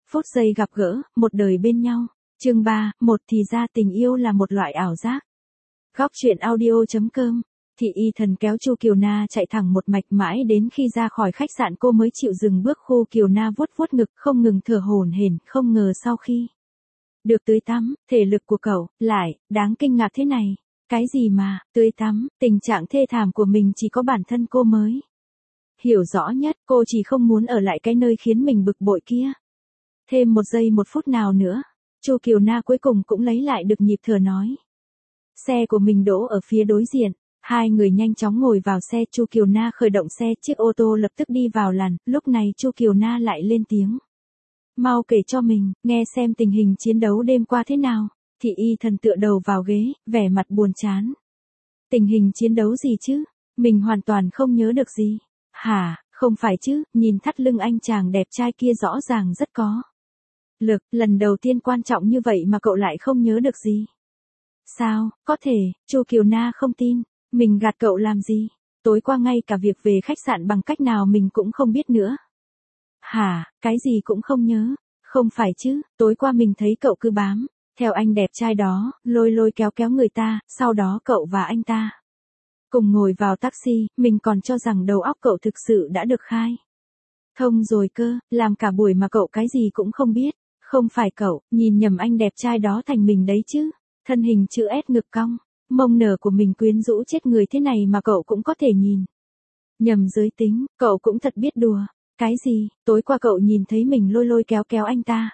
Phút giây gặp gỡ, một đời bên nhau. Chương 3, một thì ra tình yêu là một loại ảo giác. Góc truyện audio.com. Thị Y Thần kéo Chu Kiều Na chạy thẳng một mạch mãi đến khi ra khỏi khách sạn cô mới chịu dừng bước. Khu Kiều Na vuốt vuốt ngực không ngừng thở hổn hển, không ngờ sau khi được tưới tắm, thể lực của cậu lại đáng kinh ngạc thế này. Cái gì mà tưới tắm? Tình trạng thê thảm của mình chỉ có bản thân cô mới hiểu rõ nhất. Cô chỉ không muốn ở lại cái nơi khiến mình bực bội kia thêm một giây một phút nào nữa. Chu Kiều Na cuối cùng cũng lấy lại được nhịp thở nói. Xe của mình đỗ ở phía đối diện. Hai người nhanh chóng ngồi vào xe. Chu Kiều Na khởi động xe, chiếc ô tô lập tức đi vào làn. Lúc này Chu Kiều Na lại lên tiếng. Mau kể cho mình, nghe xem tình hình chiến đấu đêm qua thế nào. Thị Y Thần tựa đầu vào ghế, vẻ mặt buồn chán. Tình hình chiến đấu gì chứ? Mình hoàn toàn không nhớ được gì. Hả, không phải chứ, nhìn thắt lưng anh chàng đẹp trai kia rõ ràng rất có lực, lần đầu tiên quan trọng như vậy mà cậu lại không nhớ được gì. Sao, có thể? Chu Kiều Na không tin. Mình gạt cậu làm gì? Tối qua ngay cả việc về khách sạn bằng cách nào mình cũng không biết nữa. Hả, cái gì cũng không nhớ? Không phải chứ, tối qua mình thấy cậu cứ bám theo anh đẹp trai đó, lôi lôi kéo kéo người ta, sau đó cậu và anh ta cùng ngồi vào taxi, mình còn cho rằng đầu óc cậu thực sự đã được khai thông rồi cơ, làm cả buổi mà cậu cái gì cũng không biết. Không phải cậu nhìn nhầm anh đẹp trai đó thành mình đấy chứ. Thân hình chữ S ngực cong, mông nở của mình quyến rũ chết người thế này mà cậu cũng có thể nhìn nhầm giới tính. Cậu cũng thật biết đùa. Cái gì? Tối qua cậu nhìn thấy mình lôi lôi kéo kéo anh ta?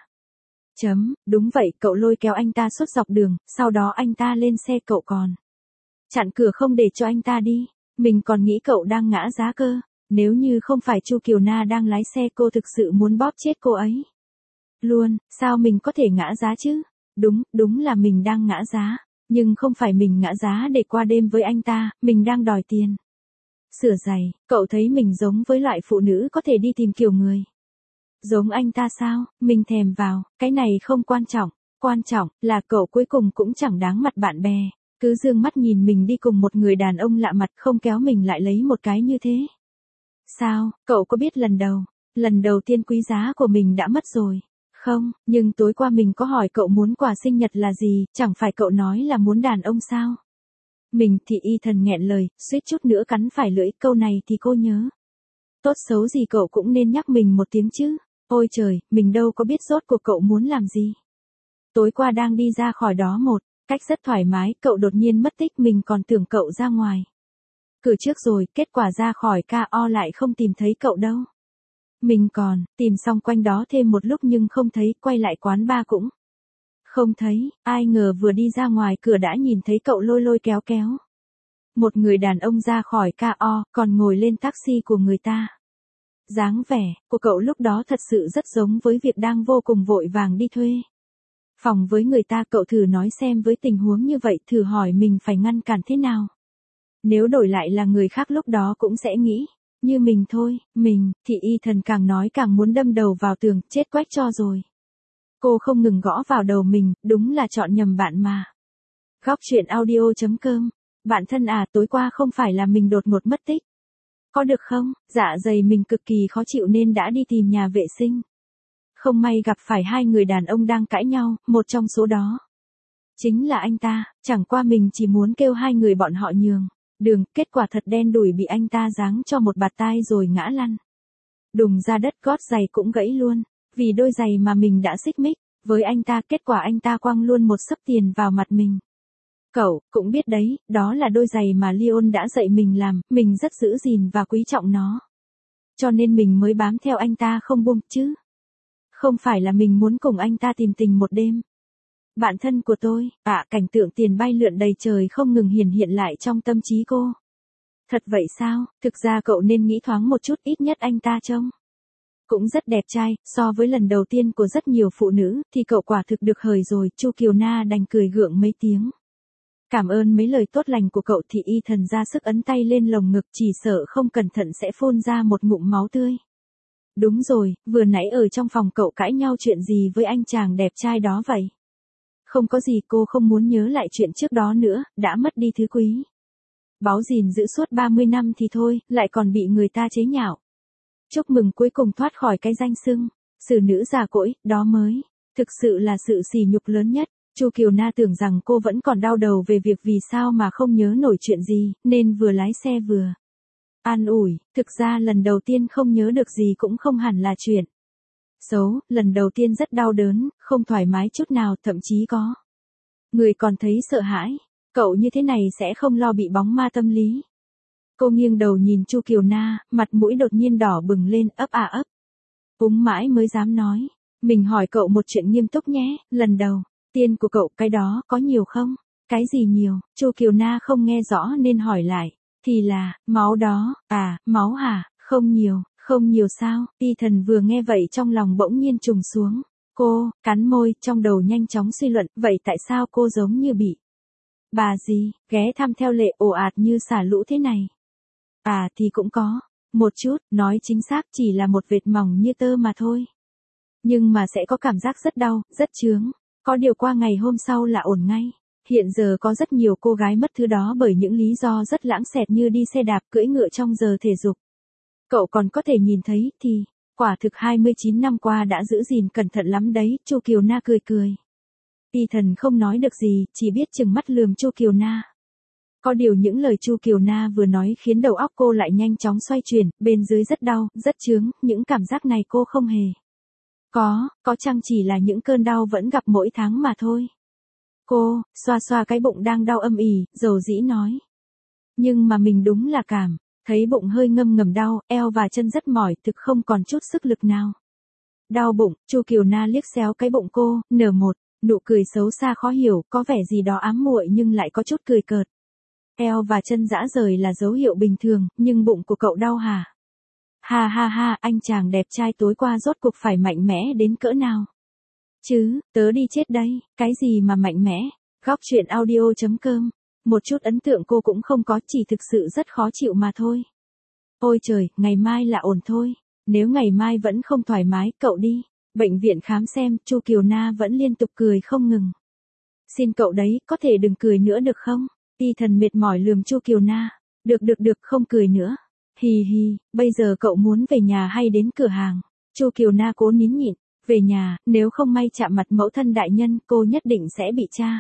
Đúng vậy, cậu lôi kéo anh ta suốt dọc đường, sau đó anh ta lên xe cậu còn chặn cửa không để cho anh ta đi. Mình còn nghĩ cậu đang ngã giá cơ. Nếu như không phải Chu Kiều Na đang lái xe, cô thực sự muốn bóp chết cô ấy luôn. Sao mình có thể ngã giá chứ? Đúng là mình đang ngã giá. Nhưng không phải mình ngã giá để qua đêm với anh ta, mình đang đòi tiền sửa giày. Cậu thấy mình giống với loại phụ nữ có thể đi tìm kiểu người giống anh ta sao? Mình thèm vào, cái này không quan trọng. Quan trọng là cậu cuối cùng cũng chẳng đáng mặt bạn bè. Cứ dương mắt nhìn mình đi cùng một người đàn ông lạ mặt, không kéo mình lại lấy một cái như thế. Sao, cậu có biết lần đầu tiên quý giá của mình đã mất rồi? Không, nhưng tối qua mình có hỏi cậu muốn quà sinh nhật là gì, chẳng phải cậu nói là muốn đàn ông sao? Thị Y Thần nghẹn lời, suýt chút nữa cắn phải lưỡi, câu này thì cô nhớ. Tốt xấu gì cậu cũng nên nhắc mình một tiếng chứ. Ôi trời, mình đâu có biết rốt cuộc cậu muốn làm gì. Tối qua đang đi ra khỏi đó một cách rất thoải mái, cậu đột nhiên mất tích, mình còn tưởng cậu ra ngoài cửa trước rồi, kết quả ra khỏi KO lại không tìm thấy cậu đâu. Mình còn tìm xong quanh đó thêm một lúc nhưng không thấy, quay lại quán bar cũng không thấy, ai ngờ vừa đi ra ngoài cửa đã nhìn thấy cậu lôi lôi kéo kéo một người đàn ông ra khỏi KO, còn ngồi lên taxi của người ta. Dáng vẻ của cậu lúc đó thật sự rất giống với việc đang vô cùng vội vàng đi thuê phòng với người ta. Cậu thử nói xem, với tình huống như vậy, thử hỏi mình phải ngăn cản thế nào. Nếu đổi lại là người khác lúc đó cũng sẽ nghĩ như mình thôi. Thị Y Thần càng nói càng muốn đâm đầu vào tường, chết quách cho rồi. Cô không ngừng gõ vào đầu mình, đúng là chọn nhầm bạn mà. Góc truyện audio.com. Bạn thân à, tối qua không phải là mình đột ngột mất tích. Có được không? Dạ dày mình cực kỳ khó chịu nên đã đi tìm nhà vệ sinh. Không may gặp phải hai người đàn ông đang cãi nhau, một trong số đó chính là anh ta. Chẳng qua mình chỉ muốn kêu hai người bọn họ nhường đường, kết quả thật đen đủi, bị anh ta giáng cho một bạt tai rồi ngã lăn đùng ra đất, gót giày cũng gãy luôn. Vì đôi giày mà mình đã xích mích với anh ta, kết quả anh ta quăng luôn một xấp tiền vào mặt mình. Cậu cũng biết đấy, đó là đôi giày mà Leon đã dạy mình làm, mình rất giữ gìn và quý trọng nó. Cho nên mình mới bám theo anh ta không buông chứ. Không phải là mình muốn cùng anh ta tìm tình một đêm. Bạn thân của tôi, cảnh tượng tiền bay lượn đầy trời không ngừng hiện lại trong tâm trí cô. Thật vậy sao? Thực ra cậu nên nghĩ thoáng một chút, ít nhất anh ta trông cũng rất đẹp trai, so với lần đầu tiên của rất nhiều phụ nữ, thì cậu quả thực được hời rồi. Chu Kiều Na đành cười gượng mấy tiếng. Cảm ơn mấy lời tốt lành của cậu. Thị Y Thần ra sức ấn tay lên lồng ngực, chỉ sợ không cẩn thận sẽ phun ra một ngụm máu tươi. Đúng rồi, vừa nãy ở trong phòng cậu cãi nhau chuyện gì với anh chàng đẹp trai đó vậy? Không có gì, cô không muốn nhớ lại chuyện trước đó nữa, đã mất đi thứ quý báu gìn giữ suốt 30 năm thì thôi, lại còn bị người ta chế nhạo. Chúc mừng, cuối cùng thoát khỏi cái danh xưng Xử nữ già cỗi, đó mới thực sự là sự sỉ nhục lớn nhất. Chu Kiều Na tưởng rằng cô vẫn còn đau đầu về việc vì sao mà không nhớ nổi chuyện gì, nên vừa lái xe vừa an ủi, thực ra lần đầu tiên không nhớ được gì cũng không hẳn là chuyện xấu, lần đầu tiên rất đau đớn, không thoải mái chút nào, thậm chí có người còn thấy sợ hãi. Cậu như thế này sẽ không lo bị bóng ma tâm lý. Cô nghiêng đầu nhìn Chu Kiều Na, mặt mũi đột nhiên đỏ bừng lên, ấp à ấp. Úng mãi mới dám nói. Mình hỏi cậu một chuyện nghiêm túc nhé, lần đầu tiên của cậu cái đó có nhiều không? Cái gì nhiều? Chu Kiều Na không nghe rõ nên hỏi lại. Thì là, máu đó, à, máu hả? Không nhiều, không nhiều sao? Y Thần vừa nghe vậy trong lòng bỗng nhiên trùng xuống. Cô, cắn môi, trong đầu nhanh chóng suy luận, vậy tại sao cô giống như bị bà gì, ghé thăm theo lệ ồ ạt như xả lũ thế này? À thì cũng có, một chút, nói chính xác chỉ là một vệt mỏng như tơ mà thôi. Nhưng mà sẽ có cảm giác rất đau, rất chướng. Có điều qua ngày hôm sau là ổn ngay. Hiện giờ có rất nhiều cô gái mất thứ đó bởi những lý do rất lãng xẹt như đi xe đạp, cưỡi ngựa trong giờ thể dục. Cậu còn có thể nhìn thấy thì, quả thực 29 năm qua đã giữ gìn cẩn thận lắm đấy. Chu Kiều Na cười cười. Y Thần không nói được gì, chỉ biết chừng mắt lườm Chu Kiều Na. Có điều những lời Chu Kiều Na vừa nói khiến đầu óc cô lại nhanh chóng xoay chuyển, bên dưới rất đau, rất chướng, những cảm giác này cô không hề có chăng chỉ là những cơn đau vẫn gặp mỗi tháng mà thôi. Cô, xoa xoa cái bụng đang đau âm ỉ, dầu dĩ nói. Nhưng mà mình đúng là cảm thấy bụng hơi ngâm ngầm đau, eo và chân rất mỏi, thực không còn chút sức lực nào. Đau bụng, Chu Kiều Na liếc xéo cái bụng cô, nở một nụ cười xấu xa khó hiểu, có vẻ gì đó ám muội nhưng lại có chút cười cợt. Eo và chân rã rời là dấu hiệu bình thường, nhưng bụng của cậu đau hả? Ha ha ha, anh chàng đẹp trai tối qua rốt cuộc phải mạnh mẽ đến cỡ nào? Chứ, tớ đi chết đây, cái gì mà mạnh mẽ? Góc truyện audio.com. Một chút ấn tượng cô cũng không có, chỉ thực sự rất khó chịu mà thôi. Ôi trời, ngày mai là ổn thôi. Nếu ngày mai vẫn không thoải mái, cậu đi bệnh viện khám xem. Chu Kiều Na vẫn liên tục cười không ngừng. Xin cậu đấy, có thể đừng cười nữa được không? Y Thần mệt mỏi lườm Chu Kiều Na. Được, không cười nữa. Hì hì, bây giờ cậu muốn về nhà hay đến cửa hàng? Chu Kiều Na cố nín nhịn. Về nhà, nếu không may chạm mặt mẫu thân đại nhân, cô nhất định sẽ bị cha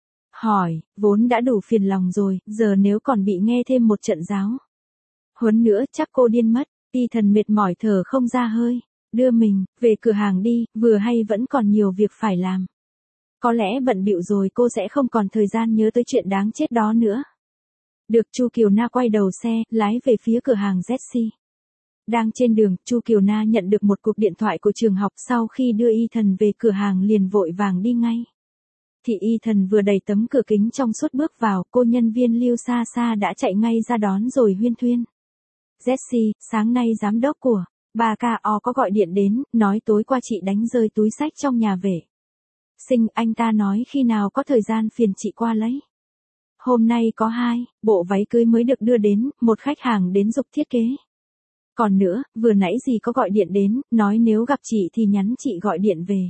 hỏi, vốn đã đủ phiền lòng rồi, giờ nếu còn bị nghe thêm một trận giáo huấn nữa chắc cô điên mất. Y Thần mệt mỏi thở không ra hơi. Đưa mình về cửa hàng đi, vừa hay vẫn còn nhiều việc phải làm. Có lẽ bận bịu rồi cô sẽ không còn thời gian nhớ tới chuyện đáng chết đó nữa. Được. Chu Kiều Na quay đầu xe, lái về phía cửa hàng Jessie. Đang trên đường, Chu Kiều Na nhận được một cuộc điện thoại của trường học. Sau khi đưa Y Thần về cửa hàng liền vội vàng đi ngay. Thì Y Thần vừa đẩy tấm cửa kính trong suốt bước vào, cô nhân viên Lưu Sa Sa đã chạy ngay ra đón rồi huyên thuyên. Jessie, sáng nay giám đốc của bà KO có gọi điện đến, nói tối qua chị đánh rơi túi xách trong nhà vệ sinh, anh ta nói khi nào có thời gian phiền chị qua lấy. Hôm nay có 2 bộ váy cưới mới được đưa đến, một khách hàng đến giục thiết kế. Còn nữa, vừa nãy dì có gọi điện đến, nói nếu gặp chị thì nhắn chị gọi điện về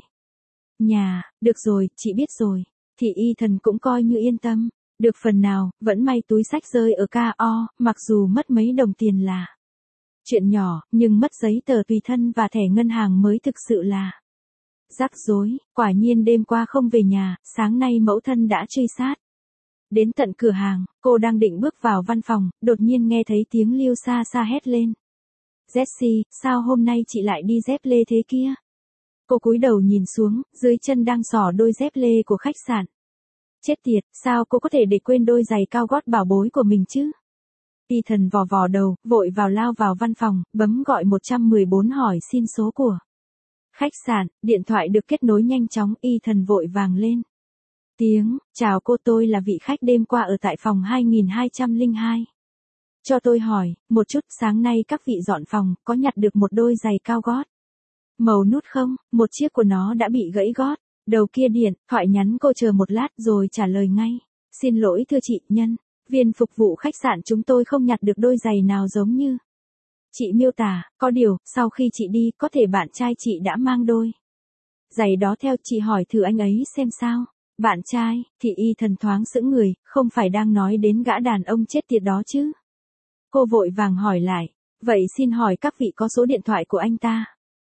nhà. Được rồi, chị biết rồi. Thì Y Thần cũng coi như yên tâm. Được phần nào, vẫn may túi xách rơi ở KO, mặc dù mất mấy đồng tiền là chuyện nhỏ, nhưng mất giấy tờ tùy thân và thẻ ngân hàng mới thực sự là rắc rối. Quả nhiên đêm qua không về nhà, sáng nay mẫu thân đã truy sát đến tận cửa hàng. Cô đang định bước vào văn phòng, đột nhiên nghe thấy tiếng Lưu Sa Sa hét lên. Jessie, sao hôm nay chị lại đi dép lê thế kia? Cô cúi đầu nhìn xuống, dưới chân đang xỏ đôi dép lê của khách sạn. Chết tiệt, sao cô có thể để quên đôi giày cao gót bảo bối của mình chứ? Y Thần vò vò đầu, vội lao vào văn phòng, bấm gọi 114 hỏi xin số của khách sạn. Điện thoại được kết nối nhanh chóng. Y Thần vội vàng lên tiếng, chào cô, tôi là vị khách đêm qua ở tại phòng 2202. Cho tôi hỏi, một chút, sáng nay các vị dọn phòng, có nhặt được một đôi giày cao gót màu nút không? Một chiếc của nó đã bị gãy gót. Đầu kia điện thoại nhắn cô chờ một lát rồi trả lời ngay. Xin lỗi thưa chị, nhân viên phục vụ khách sạn chúng tôi không nhặt được đôi giày nào giống như chị miêu tả. Có điều, sau khi chị đi, có thể bạn trai chị đã mang đôi giày đó theo. Chị hỏi thử anh ấy xem sao. Bạn trai? Thì Y Thần thoáng sững người, không phải đang nói đến gã đàn ông chết tiệt đó chứ? Cô vội vàng hỏi lại. Vậy xin hỏi các vị có số điện thoại của anh ta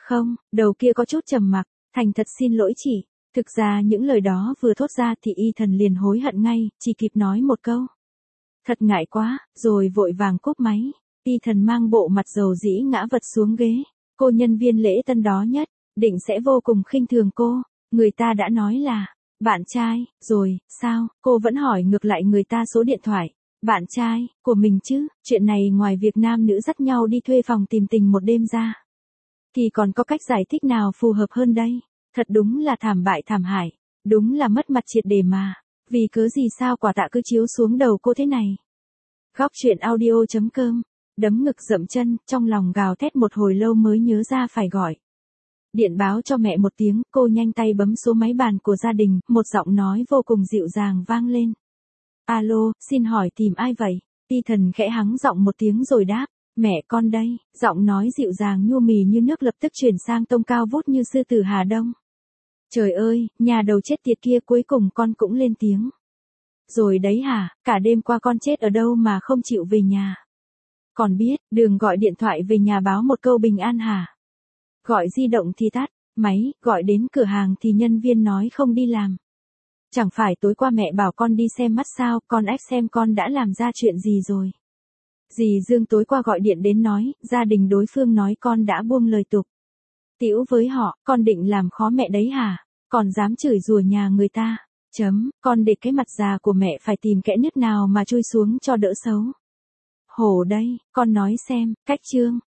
Không, đầu kia có chút trầm mặc, thành thật xin lỗi chị. Thực ra những lời đó vừa thốt ra thì y thần liền hối hận ngay, chỉ kịp nói một câu. Thật ngại quá, rồi vội vàng cúp máy. Y thần mang bộ mặt dầu dĩ ngã vật xuống ghế. Cô nhân viên lễ tân đó nhất, định sẽ vô cùng khinh thường cô. Người ta đã nói là, bạn trai, rồi, sao, cô vẫn hỏi ngược lại người ta số điện thoại. Bạn trai, của mình chứ, chuyện này ngoài việc nam nữ dắt nhau đi thuê phòng tìm tình một đêm ra. Thì còn có cách giải thích nào phù hợp hơn đây? Thật đúng là thảm bại thảm hại. Đúng là mất mặt triệt để mà. Vì cớ gì sao quả tạ cứ chiếu xuống đầu cô thế này? Góc chuyện audio.com. Đấm ngực dậm chân, trong lòng gào thét một hồi lâu mới nhớ ra phải gọi điện báo cho mẹ một tiếng, cô nhanh tay bấm số máy bàn của gia đình, một giọng nói vô cùng dịu dàng vang lên. Alo, xin hỏi tìm ai vậy? Y thần khẽ hắng giọng một tiếng rồi đáp, mẹ con đây. Giọng nói dịu dàng nhu mì như nước lập tức chuyển sang tông cao vút như sư tử Hà Đông. Trời ơi, nhà đầu chết tiệt kia cuối cùng con cũng lên tiếng. Rồi đấy hả, cả đêm qua con chết ở đâu mà không chịu về nhà? Còn biết, đừng gọi điện thoại về nhà báo một câu bình an hả? Gọi di động thì tắt, máy, gọi đến cửa hàng thì nhân viên nói không đi làm. Chẳng phải tối qua mẹ bảo con đi xem mắt sao, con ách xem con đã làm ra chuyện gì rồi. Dì Dương tối qua gọi điện đến nói, gia đình đối phương nói con đã buông lời tục tĩu với họ, con định làm khó mẹ đấy hả? Còn dám chửi rủa nhà người ta. Con để cái mặt già của mẹ phải tìm kẽ nứt nào mà chui xuống cho đỡ xấu. Hổ đây, con nói xem, cách trương.